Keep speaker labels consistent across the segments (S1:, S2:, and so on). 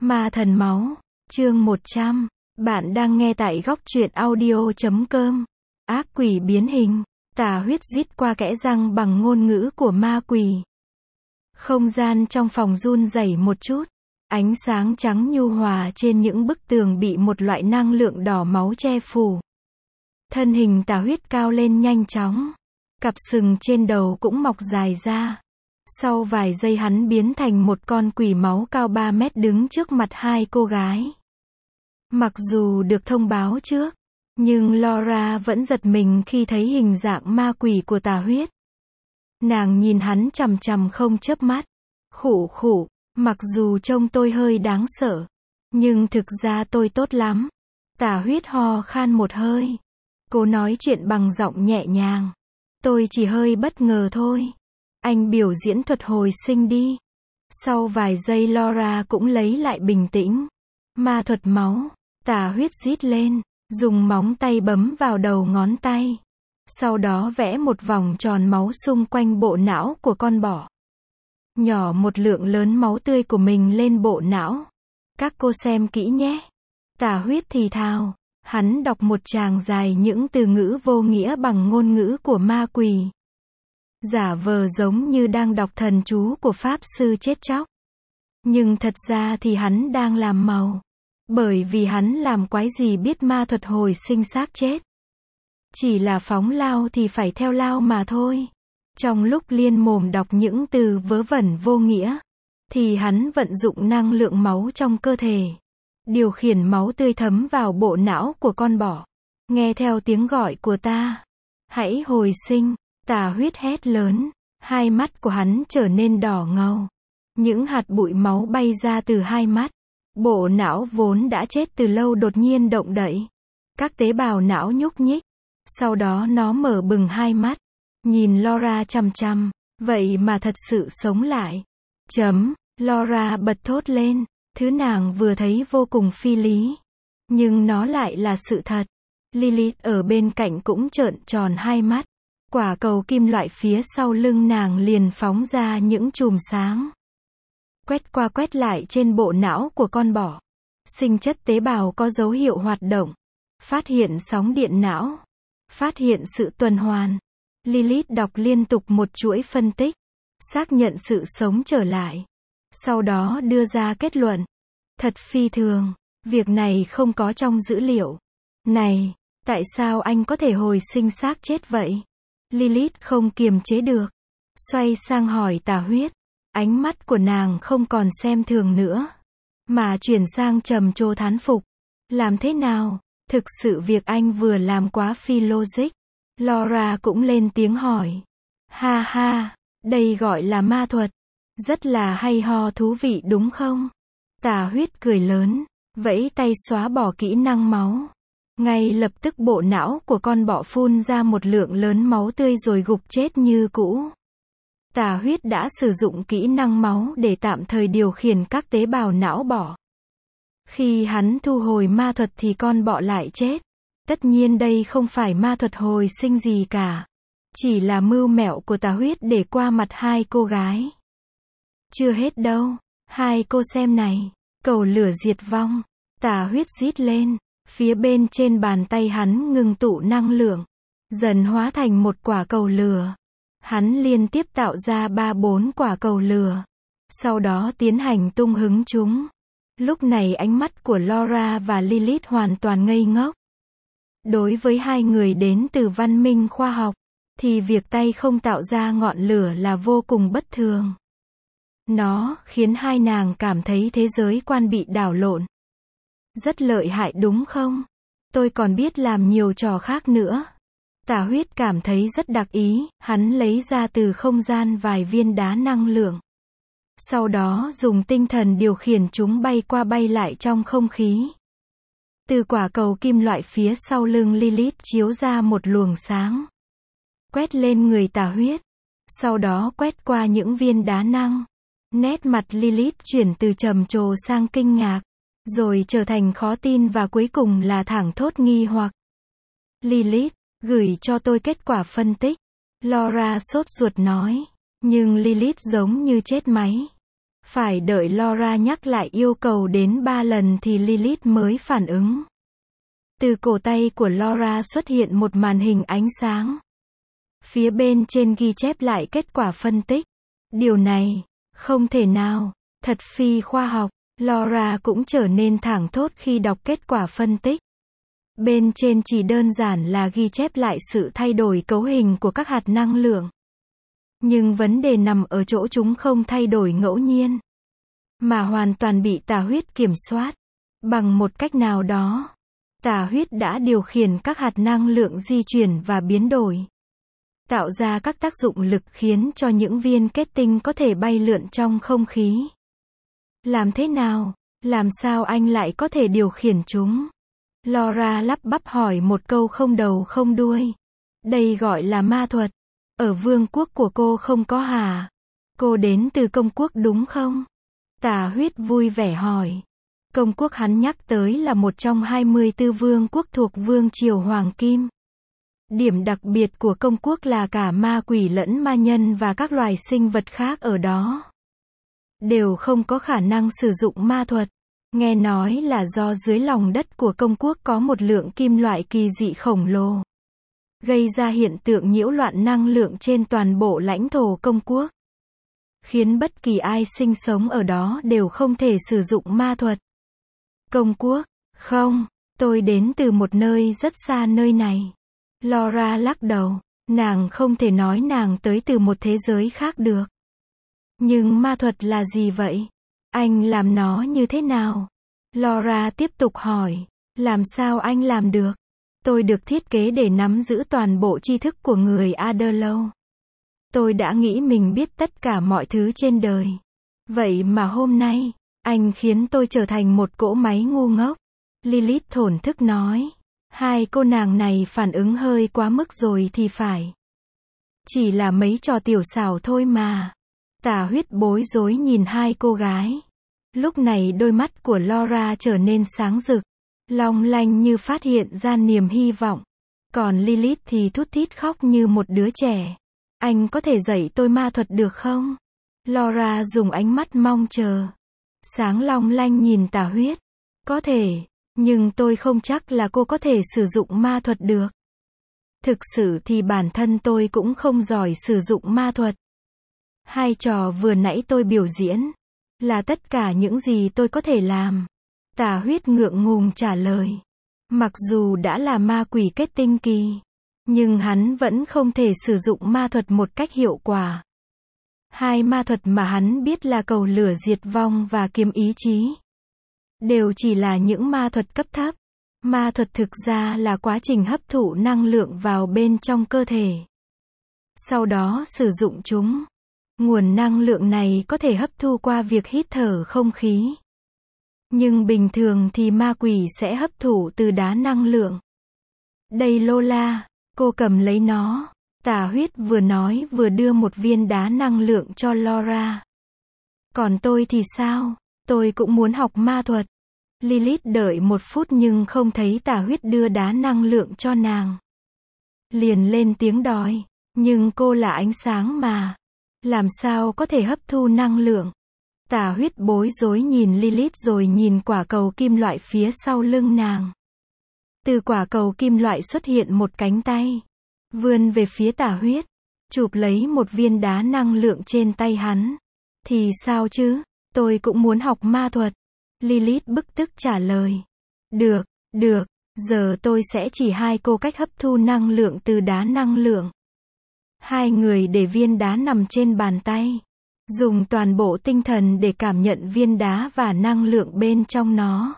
S1: Ma thần máu, chương 100. Bạn đang nghe tại góc truyện audio.com. Ác quỷ biến hình, tà huyết rít qua kẽ răng bằng ngôn ngữ của ma quỷ. Không gian trong phòng run rẩy một chút. Ánh sáng trắng nhu hòa trên những bức tường bị một loại năng lượng đỏ máu che phủ. Thân hình tà huyết cao lên nhanh chóng. Cặp sừng trên đầu cũng mọc dài ra. Sau vài giây hắn biến thành một con quỷ máu cao 3 mét đứng trước mặt hai cô gái. Mặc dù được thông báo trước, nhưng Laura vẫn giật mình khi thấy hình dạng ma quỷ của tà huyết. Nàng nhìn hắn chằm chằm không chớp mắt. Khụ khụ, mặc dù trông tôi hơi đáng sợ, nhưng thực ra tôi tốt lắm. Tà huyết ho khan một hơi. Cô nói chuyện bằng giọng nhẹ nhàng. Tôi chỉ hơi bất ngờ thôi. Anh biểu diễn thuật hồi sinh đi. Sau vài giây Laura cũng lấy lại bình tĩnh. Ma thuật máu. Tà huyết rít lên, dùng móng tay bấm vào đầu ngón tay. Sau đó vẽ một vòng tròn máu xung quanh bộ não của con bọ. Nhỏ một lượng lớn máu tươi của mình lên bộ não. Các cô xem kỹ nhé. Tà huyết thì thào. Hắn đọc một tràng dài những từ ngữ vô nghĩa bằng ngôn ngữ của ma quỷ. Giả vờ giống như đang đọc thần chú của pháp sư chết chóc. Nhưng thật ra thì hắn đang làm màu. Bởi vì hắn làm quái gì biết ma thuật hồi sinh xác chết. Chỉ là phóng lao thì phải theo lao mà thôi. Trong lúc liên mồm đọc những từ vớ vẩn vô nghĩa, thì hắn vận dụng năng lượng máu trong cơ thể. Điều khiển máu tươi thấm vào bộ não của con bọ. Nghe theo tiếng gọi của ta. Hãy hồi sinh. Tà huyết hét lớn. Hai mắt của hắn trở nên đỏ ngầu. Những hạt bụi máu bay ra từ hai mắt. Bộ não vốn đã chết từ lâu đột nhiên động đậy. Các tế bào não nhúc nhích. Sau đó nó mở bừng hai mắt. Nhìn Laura chằm chằm. Vậy mà thật sự sống lại. Laura bật thốt lên. Thứ nàng vừa thấy vô cùng phi lý. Nhưng nó lại là sự thật. Lilith ở bên cạnh cũng trợn tròn hai mắt. Quả cầu kim loại phía sau lưng nàng liền phóng ra những chùm sáng. Quét qua quét lại trên bộ não của con bọ. Sinh chất tế bào có dấu hiệu hoạt động. Phát hiện sóng điện não. Phát hiện sự tuần hoàn. Lilith đọc liên tục một chuỗi phân tích. Xác nhận sự sống trở lại. Sau đó đưa ra kết luận. Thật phi thường. Việc này không có trong dữ liệu. Này, tại sao anh có thể hồi sinh xác chết vậy? Lilith không kiềm chế được. Xoay sang hỏi tà huyết. Ánh mắt của nàng không còn xem thường nữa. Mà chuyển sang trầm trồ thán phục. Làm thế nào? Thực sự việc anh vừa làm quá phi logic. Laura cũng lên tiếng hỏi. Ha ha, đây gọi là ma thuật. Rất là hay ho thú vị đúng không? Tà huyết cười lớn. Vẫy tay xóa bỏ kỹ năng máu. Ngay lập tức bộ não của con bọ phun ra một lượng lớn máu tươi rồi gục chết như cũ. Tà huyết đã sử dụng kỹ năng máu để tạm thời điều khiển các tế bào não bọ. Khi hắn thu hồi ma thuật thì con bọ lại chết. Tất nhiên đây không phải ma thuật hồi sinh gì cả. Chỉ là mưu mẹo của tà huyết để qua mặt hai cô gái. Chưa hết đâu. Hai cô xem này. Cầu lửa diệt vong. Tà huyết rít lên. Phía bên trên bàn tay hắn ngưng tụ năng lượng. Dần hóa thành một quả cầu lửa. Hắn liên tiếp tạo ra 3-4 quả cầu lửa. Sau đó tiến hành tung hứng chúng. Lúc này ánh mắt của Laura và Lilith hoàn toàn ngây ngốc. Đối với hai người đến từ văn minh khoa học, thì việc tay không tạo ra ngọn lửa là vô cùng bất thường. Nó khiến hai nàng cảm thấy thế giới quan bị đảo lộn. Rất lợi hại đúng không? Tôi còn biết làm nhiều trò khác nữa. Tà huyết cảm thấy rất đặc ý, hắn lấy ra từ không gian vài viên đá năng lượng. Sau đó dùng tinh thần điều khiển chúng bay qua bay lại trong không khí. Từ quả cầu kim loại phía sau lưng Lilith chiếu ra một luồng sáng. Quét lên người tà huyết. Sau đó quét qua những viên đá năng. Nét mặt Lilith chuyển từ trầm trồ sang kinh ngạc. Rồi trở thành khó tin và cuối cùng là thảng thốt nghi hoặc. Lilith, gửi cho tôi kết quả phân tích. Laura sốt ruột nói. Nhưng Lilith giống như chết máy. Phải đợi Laura nhắc lại yêu cầu đến 3 lần thì Lilith mới phản ứng. Từ cổ tay của Laura xuất hiện một màn hình ánh sáng. Phía bên trên ghi chép lại kết quả phân tích. Điều này, không thể nào, thật phi khoa học. Laura cũng trở nên thảng thốt khi đọc kết quả phân tích. Bên trên chỉ đơn giản là ghi chép lại sự thay đổi cấu hình của các hạt năng lượng. Nhưng vấn đề nằm ở chỗ chúng không thay đổi ngẫu nhiên, mà hoàn toàn bị tà huyết kiểm soát. Bằng một cách nào đó, tà huyết đã điều khiển các hạt năng lượng di chuyển và biến đổi, tạo ra các tác dụng lực khiến cho những viên kết tinh có thể bay lượn trong không khí. Làm thế nào? Làm sao anh lại có thể điều khiển chúng? Laura lắp bắp hỏi một câu không đầu không đuôi. Đây gọi là ma thuật. Ở vương quốc của cô không có hả? Cô đến từ công quốc đúng không? Tà huyết vui vẻ hỏi. Công quốc hắn nhắc tới là một trong 24 vương quốc thuộc vương triều Hoàng Kim. Điểm đặc biệt của công quốc là cả ma quỷ lẫn ma nhân và các loài sinh vật khác ở đó đều không có khả năng sử dụng ma thuật. Nghe nói là do dưới lòng đất của công quốc có một lượng kim loại kỳ dị khổng lồ, gây ra hiện tượng nhiễu loạn năng lượng trên toàn bộ lãnh thổ công quốc, khiến bất kỳ ai sinh sống ở đó đều không thể sử dụng ma thuật. Công quốc? Không, tôi đến từ một nơi rất xa nơi này. Laura lắc đầu, nàng không thể nói nàng tới từ một thế giới khác được. Nhưng ma thuật là gì vậy? Anh làm nó như thế nào? Laura tiếp tục hỏi, làm sao anh làm được? Tôi được thiết kế để nắm giữ toàn bộ tri thức của người Adderlow. Tôi đã nghĩ mình biết tất cả mọi thứ trên đời. Vậy mà hôm nay, anh khiến tôi trở thành một cỗ máy ngu ngốc. Lilith thổn thức nói. Hai cô nàng này phản ứng hơi quá mức rồi thì phải. Chỉ là mấy trò tiểu xảo thôi mà. Tà huyết bối rối nhìn hai cô gái. Lúc này đôi mắt của Laura trở nên sáng rực, long lanh như phát hiện ra niềm hy vọng. Còn Lilith thì thút thít khóc như một đứa trẻ. Anh có thể dạy tôi ma thuật được không? Laura dùng ánh mắt mong chờ, sáng long lanh nhìn tà huyết. Có thể, nhưng tôi không chắc là cô có thể sử dụng ma thuật được. Thực sự thì bản thân tôi cũng không giỏi sử dụng ma thuật. Hai trò vừa nãy tôi biểu diễn là tất cả những gì tôi có thể làm. Tà huyết ngượng ngùng trả lời. Mặc dù đã là ma quỷ kết tinh kỳ, nhưng hắn vẫn không thể sử dụng ma thuật một cách hiệu quả. Hai ma thuật mà hắn biết là cầu lửa diệt vong và kiếm ý chí, đều chỉ là những ma thuật cấp thấp. Ma thuật thực ra là quá trình hấp thụ năng lượng vào bên trong cơ thể, sau đó sử dụng chúng. Nguồn năng lượng này có thể hấp thu qua việc hít thở không khí. Nhưng bình thường thì ma quỷ sẽ hấp thụ từ đá năng lượng. Đây Lola, cô cầm lấy nó. Tà huyết vừa nói vừa đưa một viên đá năng lượng cho Laura. Còn tôi thì sao? Tôi cũng muốn học ma thuật. Lilith đợi một phút nhưng không thấy tà huyết đưa đá năng lượng cho nàng. Liền lên tiếng đòi. Nhưng cô là ánh sáng mà. Làm sao có thể hấp thu năng lượng? Tà huyết bối rối nhìn Lilith rồi nhìn quả cầu kim loại phía sau lưng nàng. Từ quả cầu kim loại xuất hiện một cánh tay, vươn về phía tà huyết, chụp lấy một viên đá năng lượng trên tay hắn. Thì sao chứ? Tôi cũng muốn học ma thuật. Lilith bực tức trả lời. Được, được, giờ tôi sẽ chỉ hai cô cách hấp thu năng lượng từ đá năng lượng. Hai người để viên đá nằm trên bàn tay, dùng toàn bộ tinh thần để cảm nhận viên đá và năng lượng bên trong nó.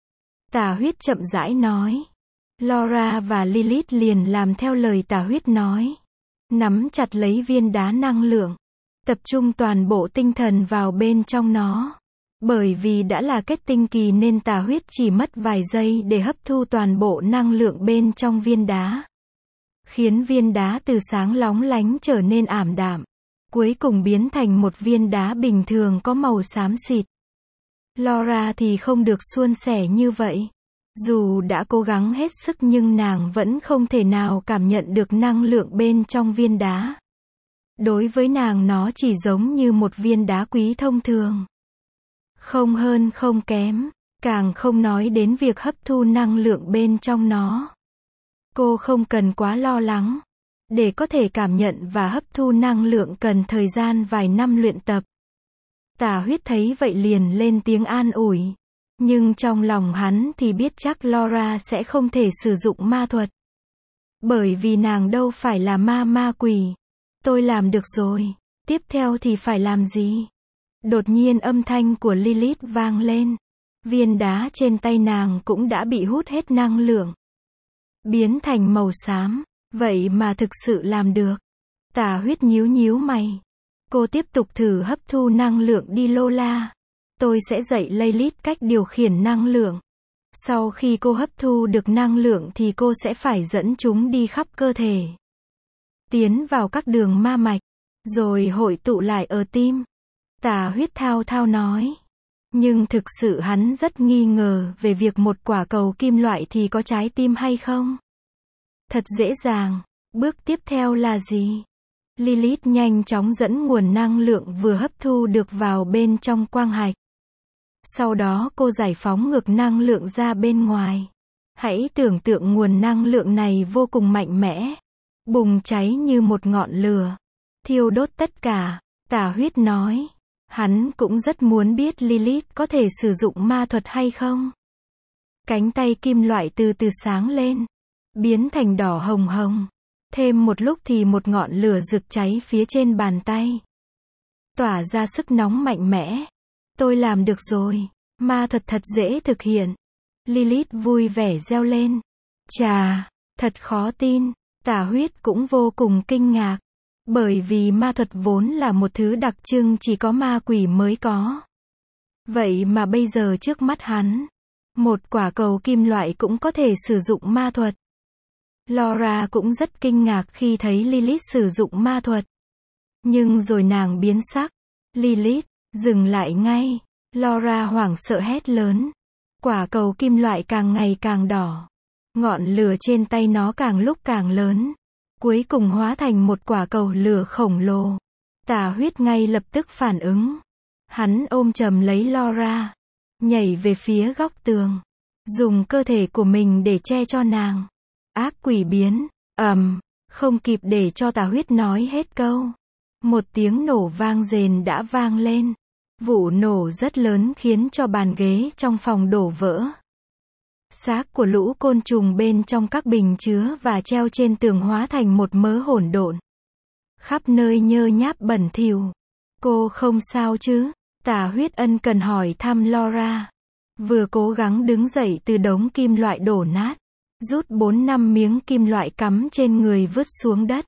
S1: Tà huyết chậm rãi nói. Laura và Lilith liền làm theo lời tà huyết nói. Nắm chặt lấy viên đá năng lượng, tập trung toàn bộ tinh thần vào bên trong nó. Bởi vì đã là kết tinh kỳ nên tà huyết chỉ mất vài giây để hấp thu toàn bộ năng lượng bên trong viên đá, khiến viên đá từ sáng lóng lánh trở nên ảm đạm, cuối cùng biến thành một viên đá bình thường có màu xám xịt. Laura thì không được suôn sẻ như vậy. Dù đã cố gắng hết sức nhưng nàng vẫn không thể nào cảm nhận được năng lượng bên trong viên đá. Đối với nàng nó chỉ giống như một viên đá quý thông thường. Không hơn không kém, càng không nói đến việc hấp thu năng lượng bên trong nó. Cô không cần quá lo lắng. Để có thể cảm nhận và hấp thu năng lượng cần thời gian vài năm luyện tập. Tả Huyết thấy vậy liền lên tiếng an ủi. Nhưng trong lòng hắn thì biết chắc Laura sẽ không thể sử dụng ma thuật. Bởi vì nàng đâu phải là ma quỷ. Tôi làm được rồi. Tiếp theo thì phải làm gì? Đột nhiên âm thanh của Lilith vang lên. Viên đá trên tay nàng cũng đã bị hút hết năng lượng. Biến thành màu xám. Vậy mà thực sự làm được. Tả Huyết nhíu mày. Cô tiếp tục thử hấp thu năng lượng đi Lola. Tôi sẽ dạy Lilith cách điều khiển năng lượng. Sau khi cô hấp thu được năng lượng thì cô sẽ phải dẫn chúng đi khắp cơ thể. Tiến vào các đường ma mạch. Rồi hội tụ lại ở tim. Tả Huyết thao nói. Nhưng thực sự hắn rất nghi ngờ về việc một quả cầu kim loại thì có trái tim hay không. Thật dễ dàng. Bước tiếp theo là gì? Lilith nhanh chóng dẫn nguồn năng lượng vừa hấp thu được vào bên trong quang hạch. Sau đó cô giải phóng ngược năng lượng ra bên ngoài. Hãy tưởng tượng nguồn năng lượng này vô cùng mạnh mẽ. Bùng cháy như một ngọn lửa. Thiêu đốt tất cả. Tả Huyết nói. Hắn cũng rất muốn biết Lilith có thể sử dụng ma thuật hay không. Cánh tay kim loại từ từ sáng lên. Biến thành đỏ hồng. Thêm một lúc thì một ngọn lửa rực cháy phía trên bàn tay. Tỏa ra sức nóng mạnh mẽ. Tôi làm được rồi. Ma thuật thật dễ thực hiện. Lilith vui vẻ reo lên. Chà, thật khó tin. Tả Huyết cũng vô cùng kinh ngạc. Bởi vì ma thuật vốn là một thứ đặc trưng chỉ có ma quỷ mới có. Vậy mà bây giờ trước mắt hắn, một quả cầu kim loại cũng có thể sử dụng ma thuật. Laura cũng rất kinh ngạc khi thấy Lilith sử dụng ma thuật. Nhưng rồi nàng biến sắc. Lilith, dừng lại ngay. Laura hoảng sợ hét lớn. Quả cầu kim loại càng ngày càng đỏ. Ngọn lửa trên tay nó càng lúc càng lớn. Cuối cùng hóa thành một quả cầu lửa khổng lồ. Tả Huyết ngay lập tức phản ứng. Hắn ôm chầm lấy Laura. Nhảy về phía góc tường. Dùng cơ thể của mình để che cho nàng. Ác quỷ biến. Không kịp để cho Tả Huyết nói hết câu. Một tiếng nổ vang rền đã vang lên. Vụ nổ rất lớn khiến cho bàn ghế trong phòng đổ vỡ. Xác của lũ côn trùng bên trong các bình chứa và treo trên tường hóa thành một mớ hỗn độn. Khắp nơi nhơ nháp bẩn thỉu. Cô không sao chứ? Tả Huyết ân cần hỏi thăm Laura. Vừa cố gắng đứng dậy từ đống kim loại đổ nát. Rút 4-5 miếng kim loại cắm trên người vứt xuống đất.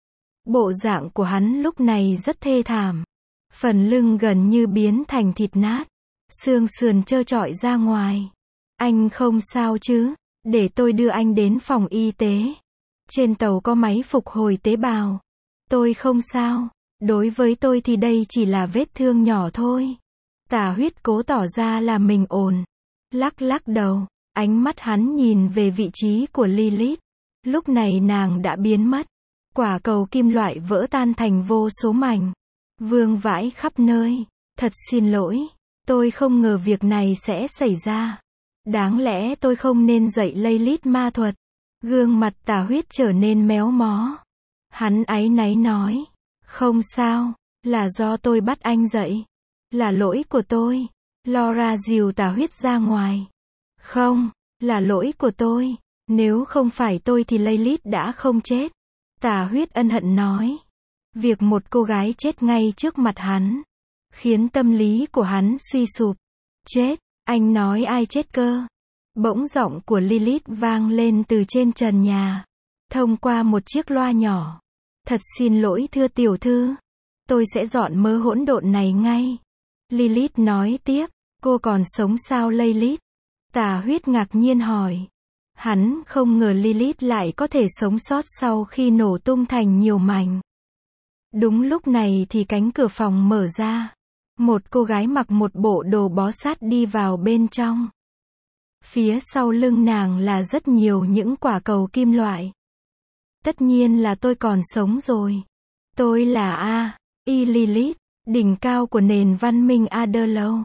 S1: Bộ dạng của hắn lúc này rất thê thảm. Phần lưng gần như biến thành thịt nát. Xương sườn trơ trọi ra ngoài. Anh không sao chứ? Để tôi đưa anh đến phòng y tế. Trên tàu có máy phục hồi tế bào. Tôi không sao. Đối với tôi thì đây chỉ là vết thương nhỏ thôi. Tả Huyết cố tỏ ra là mình ổn. Lắc đầu. Ánh mắt hắn nhìn về vị trí của Lilith. Lúc này nàng đã biến mất. Quả cầu kim loại vỡ tan thành vô số mảnh. Vương vãi khắp nơi. Thật xin lỗi. Tôi không ngờ việc này sẽ xảy ra. Đáng lẽ tôi không nên dạy Lilith ma thuật. Gương mặt Tả Huyết trở nên méo mó. Hắn áy náy nói. Không sao. Là do tôi bắt anh dậy. Là lỗi của tôi. Laura dìu Tả Huyết ra ngoài. Không. Là lỗi của tôi. Nếu không phải tôi thì Lilith đã không chết. Tả Huyết ân hận nói. Việc một cô gái chết ngay trước mặt hắn. Khiến tâm lý của hắn suy sụp. Chết. Anh nói ai chết cơ? Bỗng giọng của Lilith vang lên từ trên trần nhà. Thông qua một chiếc loa nhỏ. Thật xin lỗi thưa tiểu thư. Tôi sẽ dọn mớ hỗn độn này ngay. Lilith nói tiếp. Cô còn sống sao Lilith? Tả Huyết ngạc nhiên hỏi. Hắn không ngờ Lilith lại có thể sống sót sau khi nổ tung thành nhiều mảnh. Đúng lúc này thì cánh cửa phòng mở ra. Một cô gái mặc một bộ đồ bó sát đi vào bên trong. Phía sau lưng nàng là rất nhiều những quả cầu kim loại. Tất nhiên là tôi còn sống rồi. Tôi là A.I. Lilith, đỉnh cao của nền văn minh Adderlow.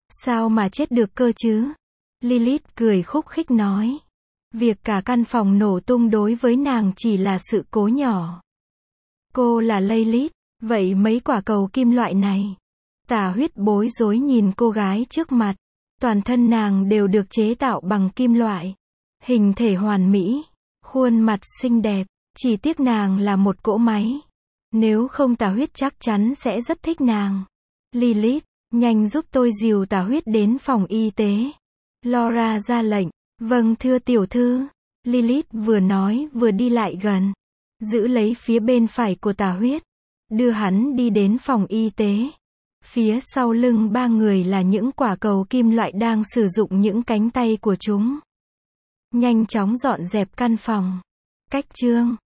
S1: Sao mà chết được cơ chứ? Lilith cười khúc khích nói. Việc cả căn phòng nổ tung đối với nàng chỉ là sự cố nhỏ. Cô là Lilith, vậy mấy quả cầu kim loại này? Tả Huyết bối rối nhìn cô gái trước mặt. Toàn thân nàng đều được chế tạo bằng kim loại. Hình thể hoàn mỹ, khuôn mặt xinh đẹp, chỉ tiếc nàng là một cỗ máy. Nếu không Tả Huyết chắc chắn sẽ rất thích nàng. Lilith, nhanh giúp tôi dìu Tả Huyết đến phòng y tế. Laura ra lệnh. Vâng thưa tiểu thư. Lilith vừa nói vừa đi lại gần. Giữ lấy phía bên phải của Tả Huyết. Đưa hắn đi đến phòng y tế. Phía sau lưng ba người là những quả cầu kim loại đang sử dụng những cánh tay của chúng. Nhanh chóng dọn dẹp căn phòng. Cách chương